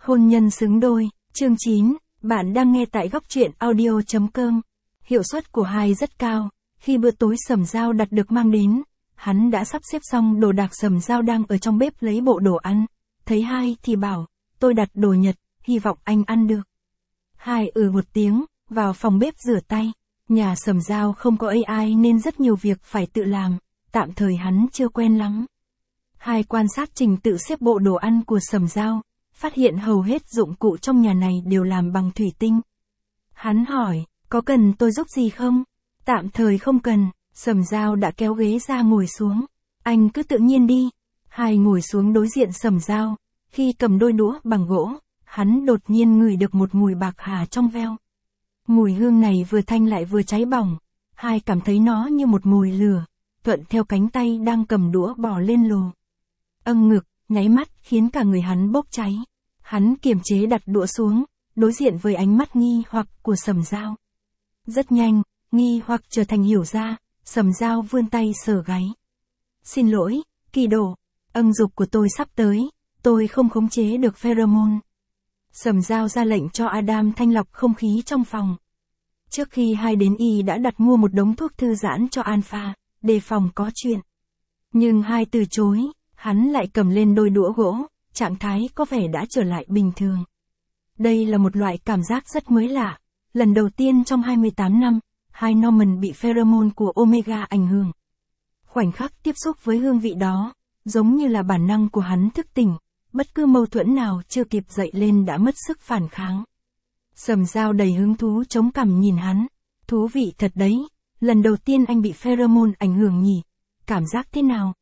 Hôn nhân xứng đôi, chương 9, bạn đang nghe tại góc truyện audio.com. Hiệu suất của Hai rất cao, khi bữa tối Sầm Dao đặt được mang đến, hắn đã sắp xếp xong đồ đạc. Sầm Dao đang ở trong bếp lấy bộ đồ ăn, thấy Hai thì bảo, tôi đặt đồ Nhật, hy vọng anh ăn được. Hai một tiếng, vào phòng bếp rửa tay. Nhà Sầm Dao không có AI nên rất nhiều việc phải tự làm, tạm thời hắn chưa quen lắm. Hai quan sát trình tự xếp bộ đồ ăn của Sầm Dao, phát hiện hầu hết dụng cụ trong nhà này đều làm bằng thủy tinh. Hắn hỏi, có cần tôi giúp gì không? Tạm thời không cần, Sầm Dao đã kéo ghế ra ngồi xuống. Anh cứ tự nhiên đi. Hai ngồi xuống đối diện Sầm Dao, khi cầm đôi đũa bằng gỗ, hắn đột nhiên ngửi được một mùi bạc hà trong veo. Mùi hương này vừa thanh lại vừa cháy bỏng, Hai cảm thấy nó như một mồi lửa, thuận theo cánh tay đang cầm đũa bỏ lên lò. Ngực, nháy mắt khiến cả người hắn bốc cháy. Hắn kiềm chế đặt đũa xuống, đối diện với ánh mắt nghi hoặc của Sầm Dao. Rất nhanh, nghi hoặc trở thành hiểu ra, Sầm Dao vươn tay sờ gáy. Xin lỗi, Kỳ Đổ, dục của tôi sắp tới, tôi không khống chế được pheromone. Sầm Dao ra lệnh cho Adam thanh lọc không khí trong phòng. Trước khi Hai đến y đã đặt mua một đống thuốc thư giãn cho Alpha, đề phòng có chuyện. Nhưng Hai từ chối, hắn lại cầm lên đôi đũa gỗ, trạng thái có vẻ đã trở lại bình thường. Đây là một loại cảm giác rất mới lạ. Lần đầu tiên trong 28 năm, Hai Norman bị pheromone của Omega ảnh hưởng. Khoảnh khắc tiếp xúc với hương vị đó, giống như là bản năng của hắn thức tỉnh, bất cứ mâu thuẫn nào chưa kịp dậy lên đã mất sức phản kháng. Sầm Dao đầy hứng thú chống cằm nhìn hắn. Thú vị thật đấy, lần đầu tiên anh bị pheromone ảnh hưởng nhỉ, cảm giác thế nào?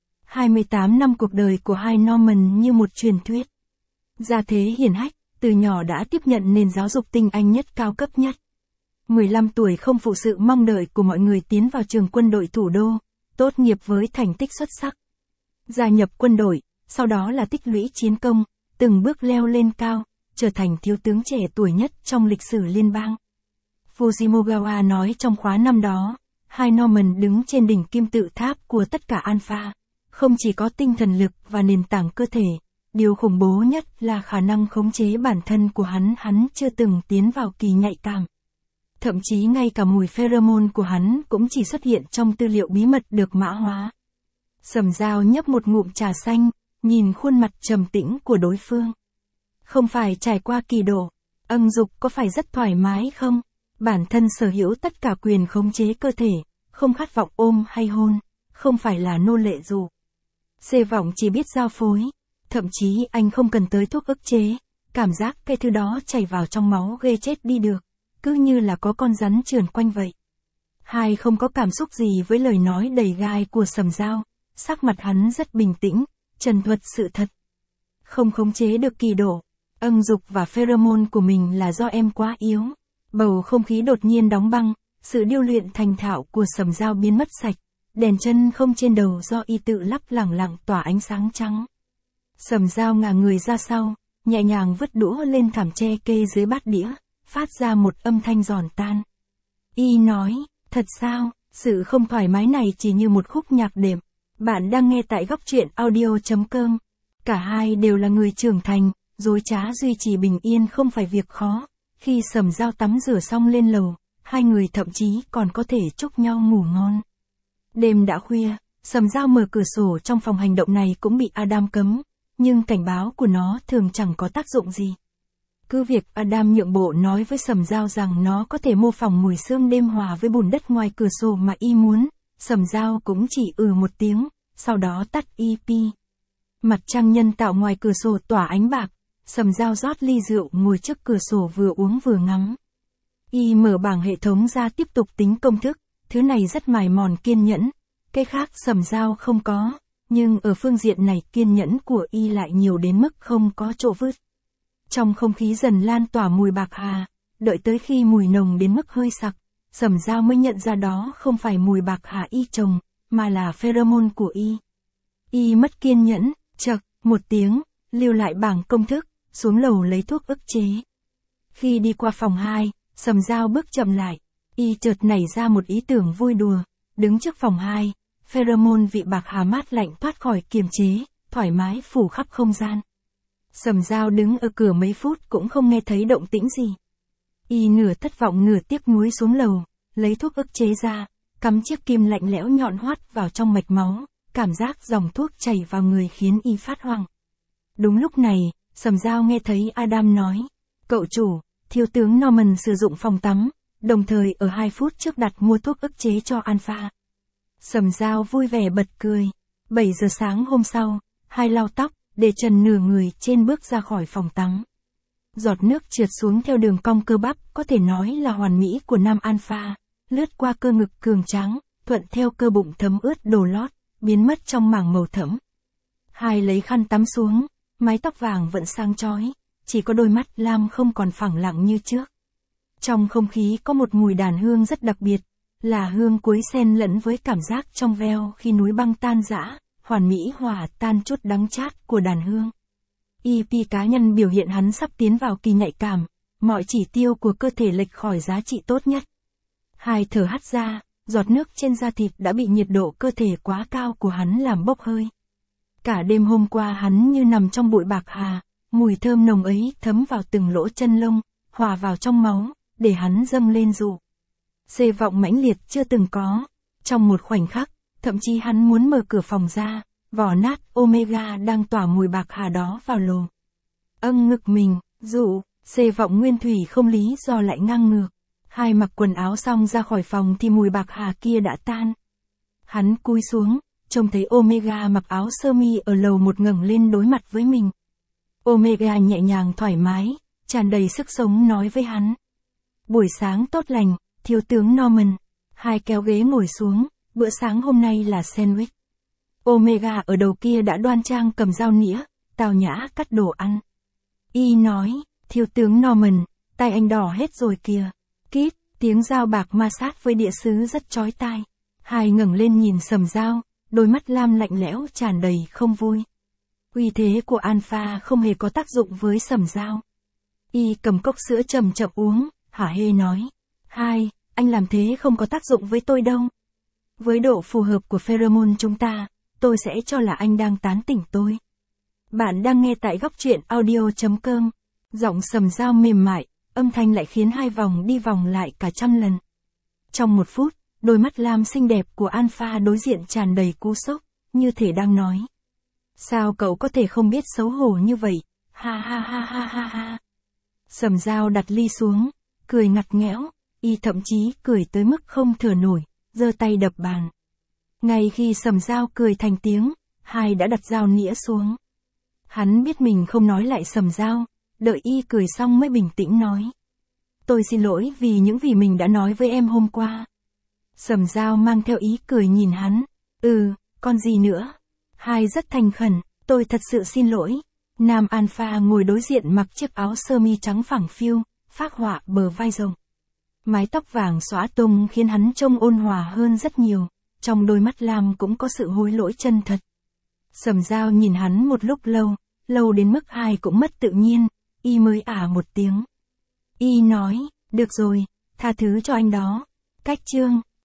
28 năm cuộc đời của Hai Norman như một truyền thuyết. Gia thế hiển hách, từ nhỏ đã tiếp nhận nền giáo dục tinh Anh nhất cao cấp nhất. 15 tuổi không phụ sự mong đợi của mọi người tiến vào trường quân đội thủ đô, tốt nghiệp với thành tích xuất sắc. Gia nhập quân đội, sau đó là tích lũy chiến công, từng bước leo lên cao, trở thành thiếu tướng trẻ tuổi nhất trong lịch sử liên bang. Fujimogawa nói trong khóa năm đó, Hai Norman đứng trên đỉnh kim tự tháp của tất cả Alpha. Không chỉ có tinh thần lực và nền tảng cơ thể, điều khủng bố nhất là khả năng khống chế bản thân của hắn chưa từng tiến vào kỳ nhạy cảm. Thậm chí ngay cả mùi pheromone của hắn cũng chỉ xuất hiện trong tư liệu bí mật được mã hóa. Sầm Dao nhấp một ngụm trà xanh, nhìn khuôn mặt trầm tĩnh của đối phương. Không phải trải qua Kỳ Đổ, dục có phải rất thoải mái không? Bản thân sở hữu tất cả quyền khống chế cơ thể, không khát vọng ôm hay hôn, không phải là nô lệ dù. Xê vọng chỉ biết giao phối, thậm chí anh không cần tới thuốc ức chế, cảm giác cái thứ đó chảy vào trong máu ghê chết đi được, cứ như là có con rắn trườn quanh vậy. Hai không có cảm xúc gì với lời nói đầy gai của Sầm Dao, sắc mặt hắn rất bình tĩnh, trần thuật sự thật. Không khống chế được Kỳ Đổ, dục và pheromone của mình là do em quá yếu. Bầu không khí đột nhiên đóng băng, sự điêu luyện thành thạo của Sầm Dao biến mất sạch. Đèn chân không trên đầu do y tự lắp lẳng lặng tỏa ánh sáng trắng. Sầm Dao ngả người ra sau, nhẹ nhàng vứt đũa lên thảm tre kê dưới bát đĩa, phát ra một âm thanh giòn tan. Y nói, thật sao, sự không thoải mái này chỉ như một khúc nhạc đệm. Bạn đang nghe tại góc truyện audio.com. Cả hai đều là người trưởng thành, dối trá duy trì bình yên không phải việc khó. Khi Sầm Dao tắm rửa xong lên lầu, hai người thậm chí còn có thể chúc nhau ngủ ngon. Đêm đã khuya, Sầm Dao mở cửa sổ trong phòng. Hành động này cũng bị Adam cấm, nhưng cảnh báo của nó thường chẳng có tác dụng gì. Cứ việc Adam nhượng bộ nói với Sầm Dao rằng nó có thể mô phỏng mùi sương đêm hòa với bùn đất ngoài cửa sổ mà y muốn, Sầm Dao cũng chỉ một tiếng, sau đó tắt EP. Mặt trăng nhân tạo ngoài cửa sổ tỏa ánh bạc, Sầm Dao rót ly rượu ngồi trước cửa sổ vừa uống vừa ngắm. Y mở bảng hệ thống ra tiếp tục tính công thức. Thứ này rất mài mòn kiên nhẫn, cái khác Sầm Dao không có, nhưng ở phương diện này kiên nhẫn của y lại nhiều đến mức không có chỗ vứt. Trong không khí dần lan tỏa mùi bạc hà, đợi tới khi mùi nồng đến mức hơi sặc, Sầm Dao mới nhận ra đó không phải mùi bạc hà y trồng, mà là pheromone của y. Y mất kiên nhẫn, chậc, một tiếng, lưu lại bảng công thức, xuống lầu lấy thuốc ức chế. Khi đi qua phòng 2, Sầm Dao bước chậm lại. Y chợt nảy ra một ý tưởng vui đùa, đứng trước phòng 2, pheromone vị bạc hà mát lạnh thoát khỏi kiềm chế, thoải mái phủ khắp không gian. Sầm Dao đứng ở cửa mấy phút cũng không nghe thấy động tĩnh gì. Y nửa thất vọng nửa tiếc nuối xuống lầu, lấy thuốc ức chế ra, cắm chiếc kim lạnh lẽo nhọn hoắt vào trong mạch máu, cảm giác dòng thuốc chảy vào người khiến y phát hoảng. Đúng lúc này, Sầm Dao nghe thấy Adam nói, cậu chủ, thiếu tướng Norman sử dụng phòng tắm, đồng thời ở 2 phút trước đặt mua thuốc ức chế cho Alpha. Sầm Dao vui vẻ bật cười. 7 giờ sáng hôm sau, hai lau tóc, để trần nửa người trên bước ra khỏi phòng tắm. Giọt nước trượt xuống theo đường cong cơ bắp có thể nói là hoàn mỹ của nam Alpha, lướt qua cơ ngực cường tráng, thuận theo cơ bụng thấm ướt đồ lót, biến mất trong mảng màu thẫm. Hai lấy khăn tắm xuống, mái tóc vàng vẫn sáng chói, chỉ có đôi mắt lam không còn phẳng lặng như trước. Trong không khí có một mùi đàn hương rất đặc biệt, là hương quế xen lẫn với cảm giác trong veo khi núi băng tan rã, hoàn mỹ hòa tan chút đắng chát của đàn hương. EP cá nhân biểu hiện hắn sắp tiến vào kỳ nhạy cảm, mọi chỉ tiêu của cơ thể lệch khỏi giá trị tốt nhất. Hai thở hắt ra, giọt nước trên da thịt đã bị nhiệt độ cơ thể quá cao của hắn làm bốc hơi. Cả đêm hôm qua hắn như nằm trong bụi bạc hà, mùi thơm nồng ấy thấm vào từng lỗ chân lông, hòa vào trong máu, để hắn dâng lên rụ. Xê vọng mãnh liệt chưa từng có. Trong một khoảnh khắc, thậm chí hắn muốn mở cửa phòng ra, vỏ nát Omega đang tỏa mùi bạc hà đó vào lồ. Ngực mình, rụ, xê vọng nguyên thủy không lý do lại ngang ngược. Hai mặc quần áo xong ra khỏi phòng thì mùi bạc hà kia đã tan. Hắn cúi xuống, trông thấy Omega mặc áo sơ mi ở lầu một ngẩng lên đối mặt với mình. Omega nhẹ nhàng thoải mái, tràn đầy sức sống nói với hắn. Buổi sáng tốt lành, thiếu tướng Norman. Hai kéo ghế ngồi xuống, bữa sáng hôm nay là sandwich. Omega ở đầu kia đã đoan trang cầm dao nĩa, tào nhã cắt đồ ăn. Y nói, thiếu tướng Norman, tay anh đỏ hết rồi kìa. Kít, tiếng dao bạc ma sát với đĩa sứ rất chói tai. Hai ngẩng lên nhìn Sầm Dao, đôi mắt lam lạnh lẽo tràn đầy không vui. Uy thế của Alpha không hề có tác dụng với Sầm Dao. Y cầm cốc sữa chậm chậm uống, hả hê nói. Hai, anh làm thế không có tác dụng với tôi đâu. Với độ phù hợp của pheromone chúng ta, tôi sẽ cho là anh đang tán tỉnh tôi. Bạn đang nghe tại góc truyện audio.com. Giọng Sầm Dao mềm mại, âm thanh lại khiến hai vòng đi vòng lại cả trăm lần. Trong 1 phút, đôi mắt lam xinh đẹp của Alpha đối diện tràn đầy cú sốc, như thể đang nói. Sao cậu có thể không biết xấu hổ như vậy, ha ha ha ha ha ha. Sầm Dao đặt ly xuống, cười ngặt nghẽo, y thậm chí cười tới mức không thở nổi, giơ tay đập bàn. Ngay khi Sầm Dao cười thành tiếng, hai đã đặt dao nĩa xuống. Hắn biết mình không nói lại Sầm Dao, đợi y cười xong mới bình tĩnh nói. Tôi xin lỗi vì những gì mình đã nói với em hôm qua. Sầm Dao mang theo ý cười nhìn hắn. Còn gì nữa? Hai rất thành khẩn, tôi thật sự xin lỗi. Nam Alpha ngồi đối diện mặc chiếc áo sơ mi trắng phẳng phiu, phác họa bờ vai rộng. Mái tóc vàng xõa tung khiến hắn trông ôn hòa hơn rất nhiều, trong đôi mắt lam cũng có sự hối lỗi chân thật. Sầm Dao nhìn hắn một lúc lâu đến mức hai cũng mất tự nhiên, y mới một tiếng. Y nói, được rồi, tha thứ cho anh đó. Cách chương